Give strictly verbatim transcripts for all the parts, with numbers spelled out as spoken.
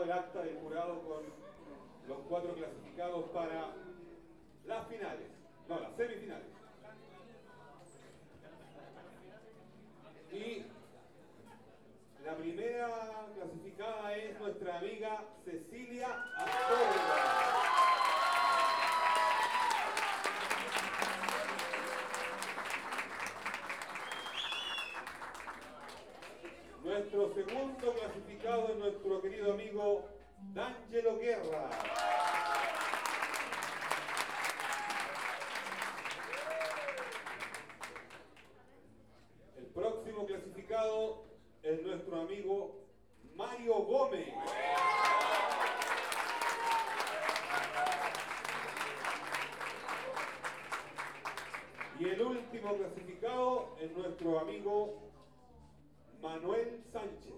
el acta del jurado con los cuatro clasificados para las finales, no, las semifinales. Y la primera clasificada es nuestra amiga Cecilia Astorga. Nuestro segundo clasificado es nuestro querido amigo D'Angelo Guerra. El próximo clasificado es nuestro amigo Mario Gómez. Y el último clasificado es nuestro amigo Manuel Sánchez.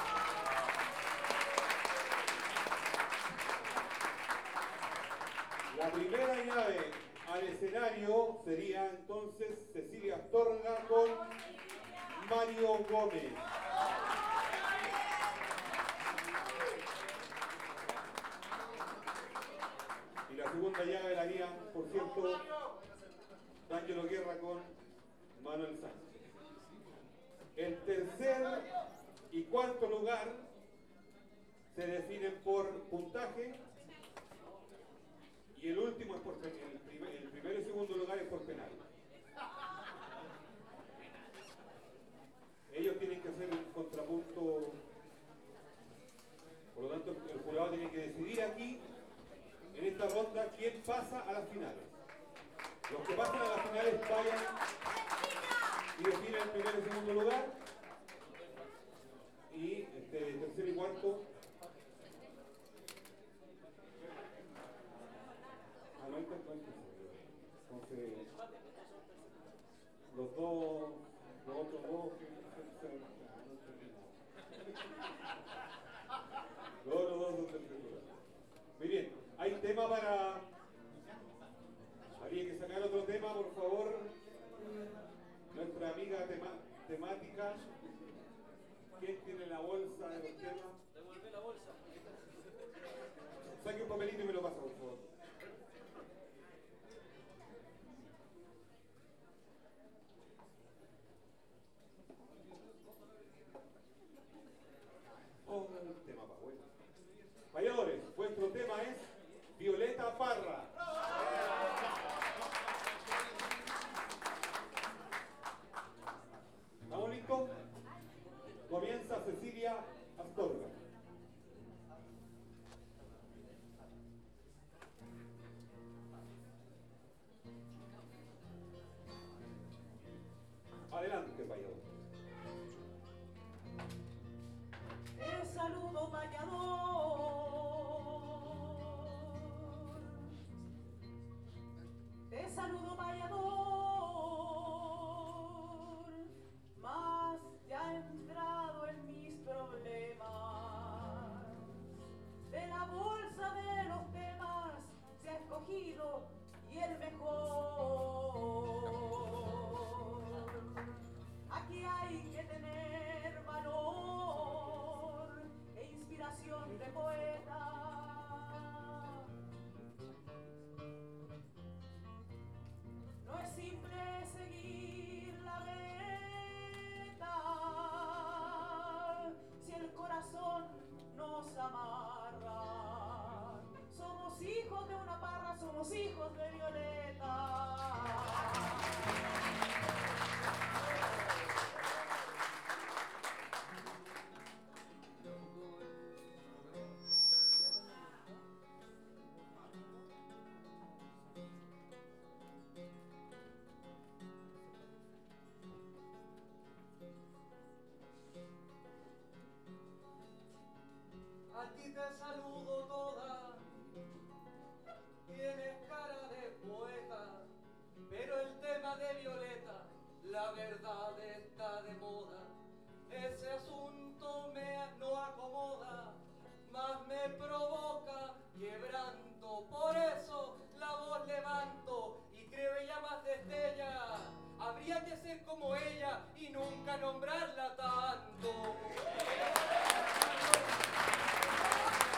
La primera llave al escenario sería entonces Cecilia Astorga con Mario Gómez. Y la segunda llave la harían, por cierto, D'Angelo Guerra con Manuel Sánchez. El tercer y cuarto lugar se definen por puntaje y el último es por penal. El, primer, el primero y segundo lugar es por penal. Ellos tienen que hacer un contrapunto, por lo tanto el jurado tiene que decidir aquí, en esta ronda, quién pasa a las finales. Los que pasan a las finales vayan y definen el primero y segundo lugar, y este tercer y cuarto. Ah, no hay tanto, entonces los dos, los otros dos, los otros dos son tercer lugar. Muy bien, hay tema para. Habría que sacar otro tema, por favor. Nuestra amiga tema, temática. ¿Quién tiene la bolsa de los temas? Devuelve la bolsa. Saque un papelito y me lo pasa, por favor. Oh, el tema para bueno. Valladores, vuestro tema es Violeta Parra. ¿Estamos listos? Comienza Cecilia Astorga. Adelante, Vallador. El saludo, Vallador. Te saludo, Vallador. Mas ya he entrado en mis problemas. De la bolsa de los temas se ha escogido y el mejor. Aquí hay que tener valor e inspiración de poeta. No es simple seguir la meta si el corazón nos amarra. Somos hijos de una parra, somos hijos de Violeta. A ti te saludo toda, tienes cara de poeta, pero el tema de Violeta, la verdad está de moda. Ese asunto me no acomoda, más me provoca quebranto. Por eso la voz levanto y creo ella más destella. Habría que ser como ella y nunca nombrarla tanto.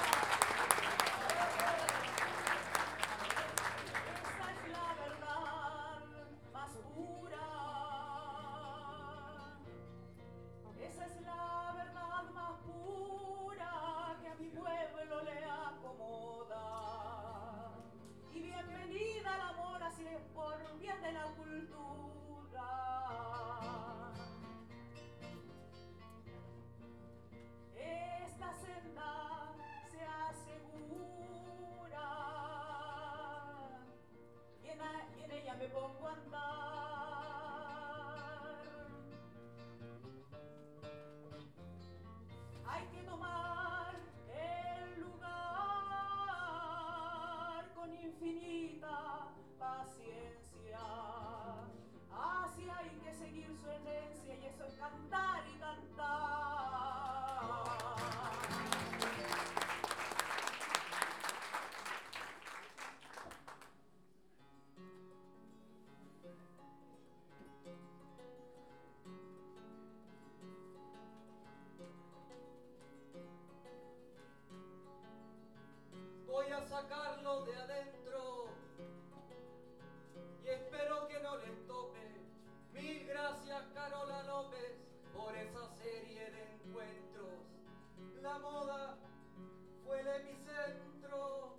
esta moda fue el epicentro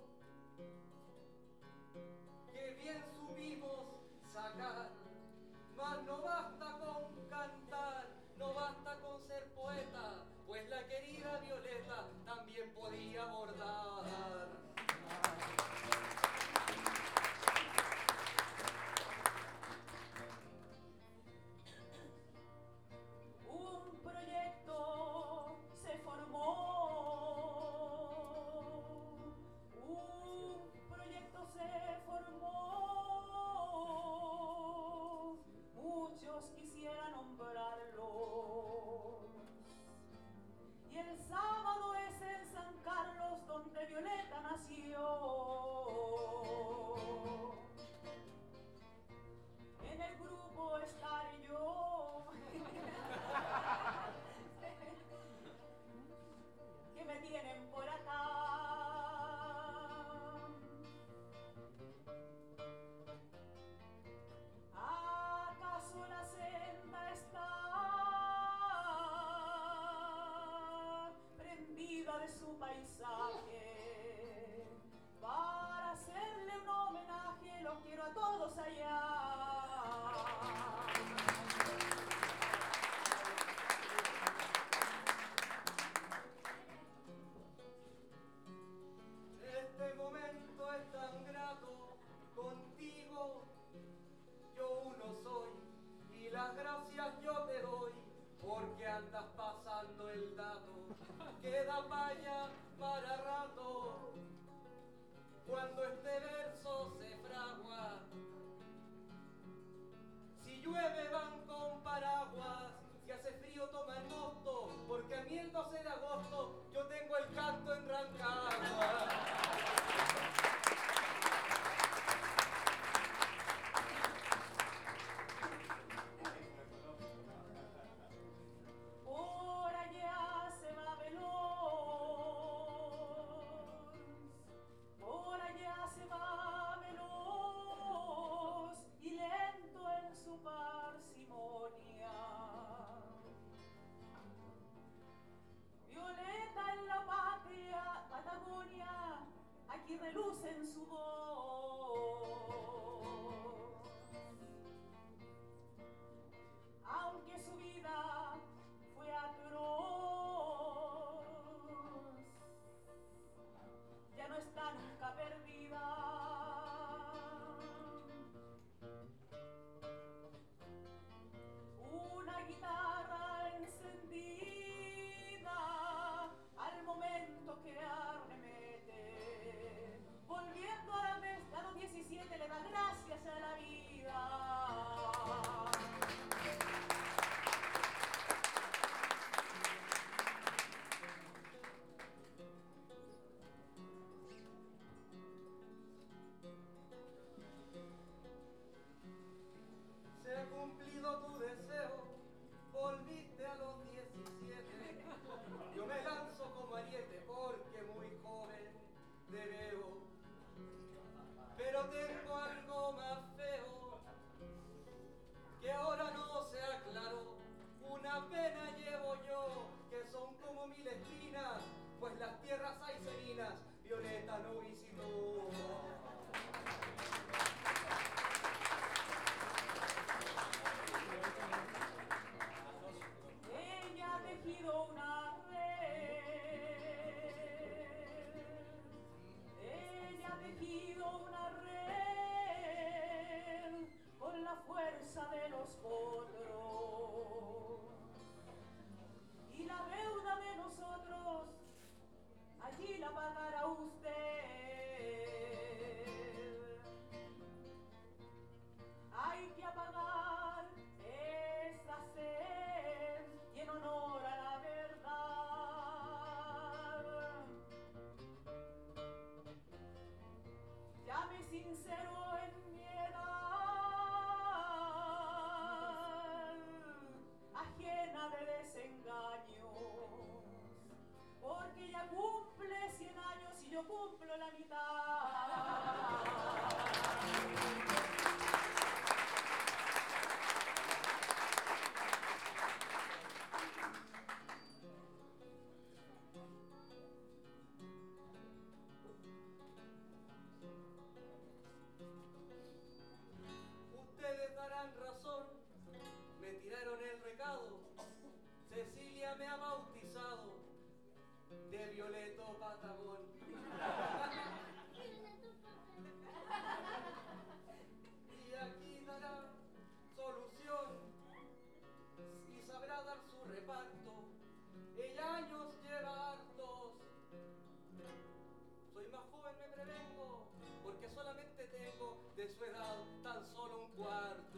que bien supimos sacar. Mas no basta con cantar, no basta con ser poeta, pues la querida Violeta también podía bordar. Un proyecto se formó, un proyecto se formó, muchos quisieran nombrarlo. Y el sábado es en San Carlos donde Violeta nació. En el grupo estaré yo, que me tienen por acá. ¿Acaso la senda está prendida de su paisaje? Para hacerle un homenaje los quiero a todos allá. Este momento es tan grato, contigo yo uno soy, y las gracias yo te doy, porque andas pasando el dato, queda vaya para rato, cuando este verso se fragua. Si llueve van con paraguas, si hace frío toman mosto, porque a mí el doce de agosto yo tengo el canto en Rancagua. Por allá se va veloz, por allá se va veloz y lento en su parsimonia. Violeta en la patria Patagonia, aquí reluce en su voz. Aunque su vida fue atroz, ya no está nunca perdida. Una guitarra encendida al momento que arremete, volviendo a la mesa a los diecisiete le da gracias a la vida. Se ha cumplido tu deseo, volviste a los diecisiete. Yo me lanzo como ariete porque muy joven te veo. Pero tengo algo más feo, que ahora no se aclaró. Una pena llevo yo, que son como mil espinas, pues las tierras aicerinas Violeta no visitó. Ella ha tejido una red, ella ha tejido una red con la fuerza de los potros. Y la deuda de nosotros, allí la pagará usted. Hay que apagar esa sed y en honor a la verdad. Llame sincero en mi edad, ajena de desengaños, porque ella cumple cien años y yo cumplo la mitad. patagón. Y aquí dará solución y sabrá dar su reparto. Ella años lleva hartos. Soy más joven, me prevengo, porque solamente tengo de su edad tan solo un cuarto.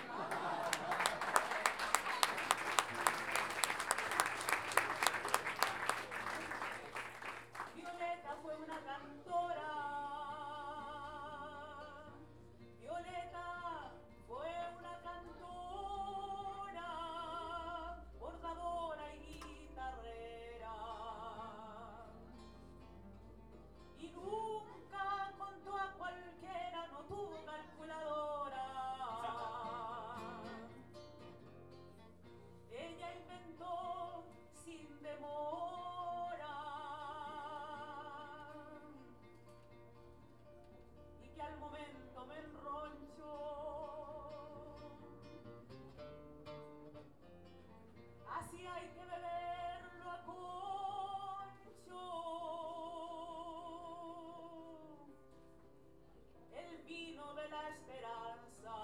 Violeta fue una cantora. Violeta fue una cantora, bordadora y guitarrera. Y nunca contó a cualquiera, no tuvo calculadora. Ella inventó sin demora y que al momento me enronchó. Así hay que beberlo a concho, el vino de la esperanza.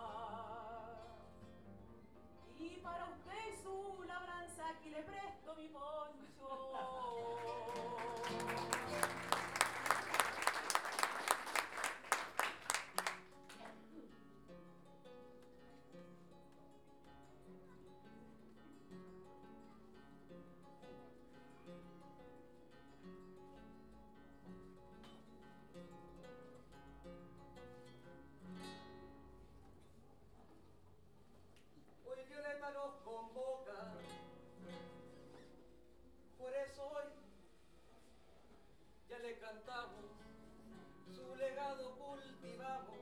Y para usted y su labranza aquí le presto mi poncho. Hoy Violeta nos convoca, por eso hoy ya le cantamos, su legado cultivamos.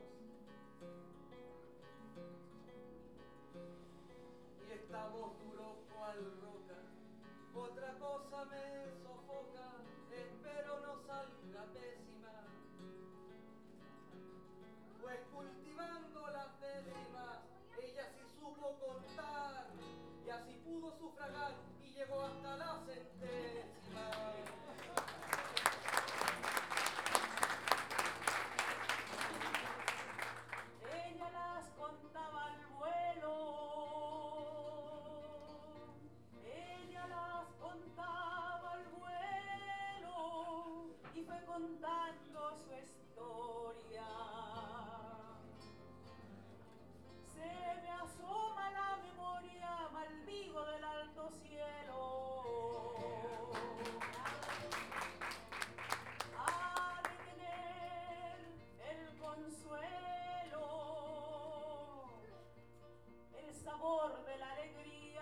Y estamos duros cual roca, otra cosa me sofoca, espero no salga pésima, pues cultivando las décimas, ella sí supo contar, y así pudo sufragar, y llegó hasta la centésima. Ella las contaba al vuelo, ella las contaba al vuelo y fue contando su historia. Se me asoma la memoria, maldigo del alto cielo. Ha de tener el consuelo, el sabor de la alegría.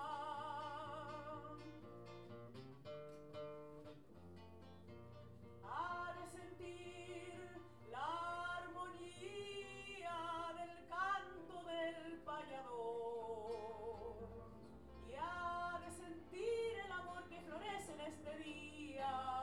Ha de sentir la armonía del canto del payador y ha de sentir el amor que florece en este día.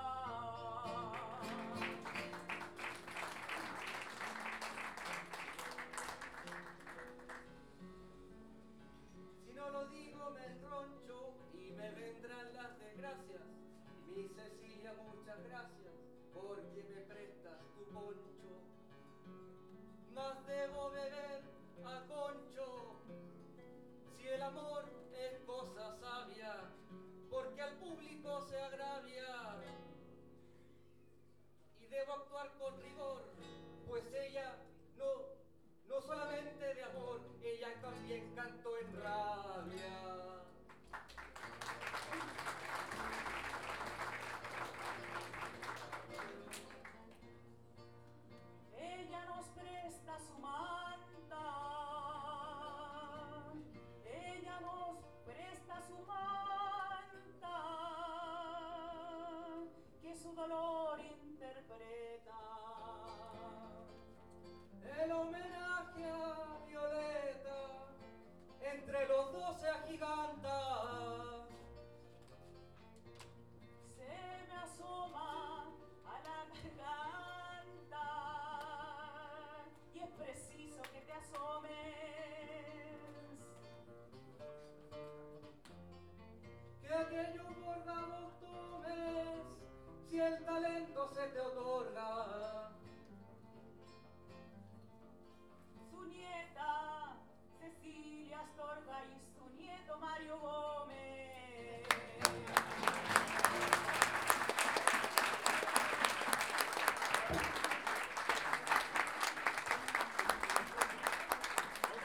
Si no lo digo me enroncho y me vendrán las desgracias. Mi Cecilia, muchas gracias porque me prestas tu poncho. Mas debo beber a concho si el amor es cosa sabia, porque al público se agravia